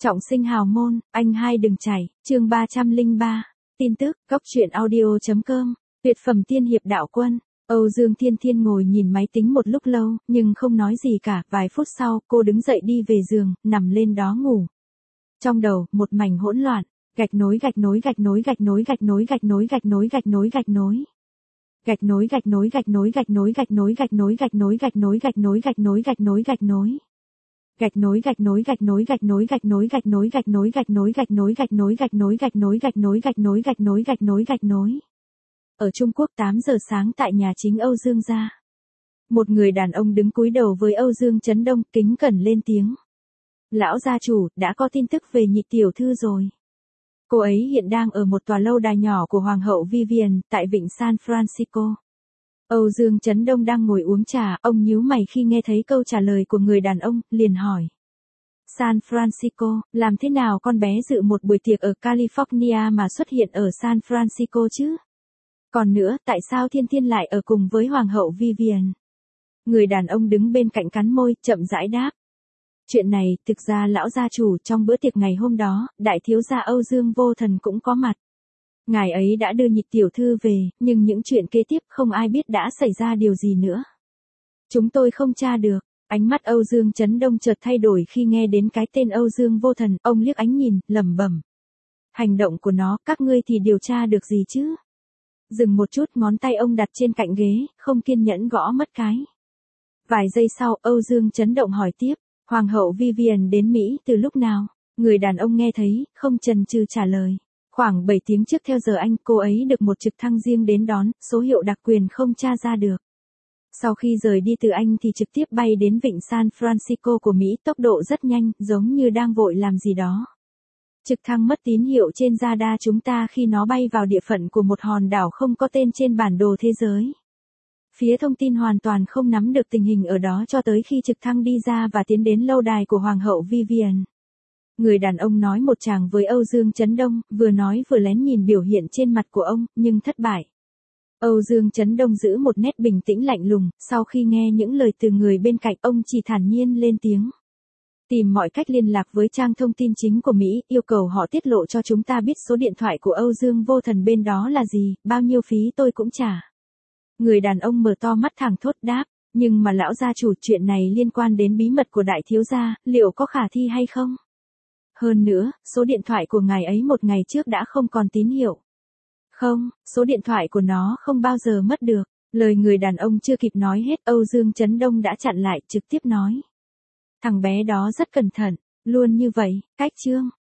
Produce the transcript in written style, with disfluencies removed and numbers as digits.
Trọng sinh hào môn, anh hai đừng chảy, chương 303. Tin tức, góc truyện audio.com, tuyệt phẩm tiên hiệp đạo quân. Âu Dương Thiên Thiên ngồi nhìn máy tính một lúc lâu, nhưng không nói gì cả, vài phút sau, cô đứng dậy đi về giường, nằm lên đó ngủ. Trong đầu, một mảnh hỗn loạn, gạch nối gạch nối gạch nối gạch nối gạch nối gạch nối gạch nối gạch nối gạch nối. Gạch nối gạch nối gạch nối gạch nối gạch nối gạch nối gạch nối gạch nối gạch nối gạch nối gạch nối gạch nối. Gạch nối gạch nối gạch nối gạch nối gạch nối gạch nối gạch nối gạch nối gạch nối gạch nối gạch nối gạch nối gạch nối gạch nối gạch nối gạch nối gạch nối. Ở Trung Quốc 8 giờ sáng tại nhà chính Âu Dương gia. Một người đàn ông đứng cúi đầu với Âu Dương Chấn Đông, kính cẩn lên tiếng. Lão gia chủ, đã có tin tức về Nhị tiểu thư rồi. Cô ấy hiện đang ở một tòa lâu đài nhỏ của Hoàng hậu Vivian, tại vịnh San Francisco. Âu Dương Chấn Đông đang ngồi uống trà, ông nhíu mày khi nghe thấy câu trả lời của người đàn ông, liền hỏi. San Francisco, làm thế nào con bé dự một buổi tiệc ở California mà xuất hiện ở San Francisco chứ? Còn nữa, tại sao Thiên Thiên lại ở cùng với Hoàng hậu Vivian? Người đàn ông đứng bên cạnh cắn môi, chậm rãi đáp. Chuyện này, thực ra lão gia chủ trong bữa tiệc ngày hôm đó, đại thiếu gia Âu Dương Vô Thần cũng có mặt. Ngài ấy đã đưa Nhị tiểu thư về, nhưng những chuyện kế tiếp không ai biết đã xảy ra điều gì nữa. Chúng tôi không tra được. Ánh mắt Âu Dương Chấn Đông chợt thay đổi khi nghe đến cái tên Âu Dương Vô Thần, ông liếc ánh nhìn, lẩm bẩm. Hành động của nó, các ngươi thì điều tra được gì chứ? Dừng một chút, ngón tay ông đặt trên cạnh ghế, không kiên nhẫn gõ mất cái. Vài giây sau, Âu Dương Chấn Động hỏi tiếp, Hoàng hậu Vivian đến Mỹ từ lúc nào? Người đàn ông nghe thấy, không chần chừ trả lời. Khoảng 7 tiếng trước theo giờ Anh, cô ấy được một trực thăng riêng đến đón, số hiệu đặc quyền không tra ra được. Sau khi rời đi từ Anh thì trực tiếp bay đến vịnh San Francisco của Mỹ, tốc độ rất nhanh, giống như đang vội làm gì đó. Trực thăng mất tín hiệu trên radar chúng ta khi nó bay vào địa phận của một hòn đảo không có tên trên bản đồ thế giới. Phía thông tin hoàn toàn không nắm được tình hình ở đó cho tới khi trực thăng đi ra và tiến đến lâu đài của Hoàng hậu Vivian. Người đàn ông nói một tràng với Âu Dương Chấn Đông, vừa nói vừa lén nhìn biểu hiện trên mặt của ông, nhưng thất bại. Âu Dương Chấn Đông giữ một nét bình tĩnh lạnh lùng, sau khi nghe những lời từ người bên cạnh ông chỉ thản nhiên lên tiếng. Tìm mọi cách liên lạc với trang thông tin chính của Mỹ, yêu cầu họ tiết lộ cho chúng ta biết số điện thoại của Âu Dương Vô Thần bên đó là gì, bao nhiêu phí tôi cũng trả. Người đàn ông mở to mắt thẳng thốt đáp, nhưng mà lão gia chủ, chuyện này liên quan đến bí mật của đại thiếu gia, liệu có khả thi hay không? Hơn nữa, số điện thoại của ngài ấy một ngày trước đã không còn tín hiệu. Không, số điện thoại của nó không bao giờ mất được. Lời người đàn ông chưa kịp nói hết, Âu Dương Chấn Đông đã chặn lại, trực tiếp nói. Thằng bé đó rất cẩn thận, luôn như vậy, cách chương.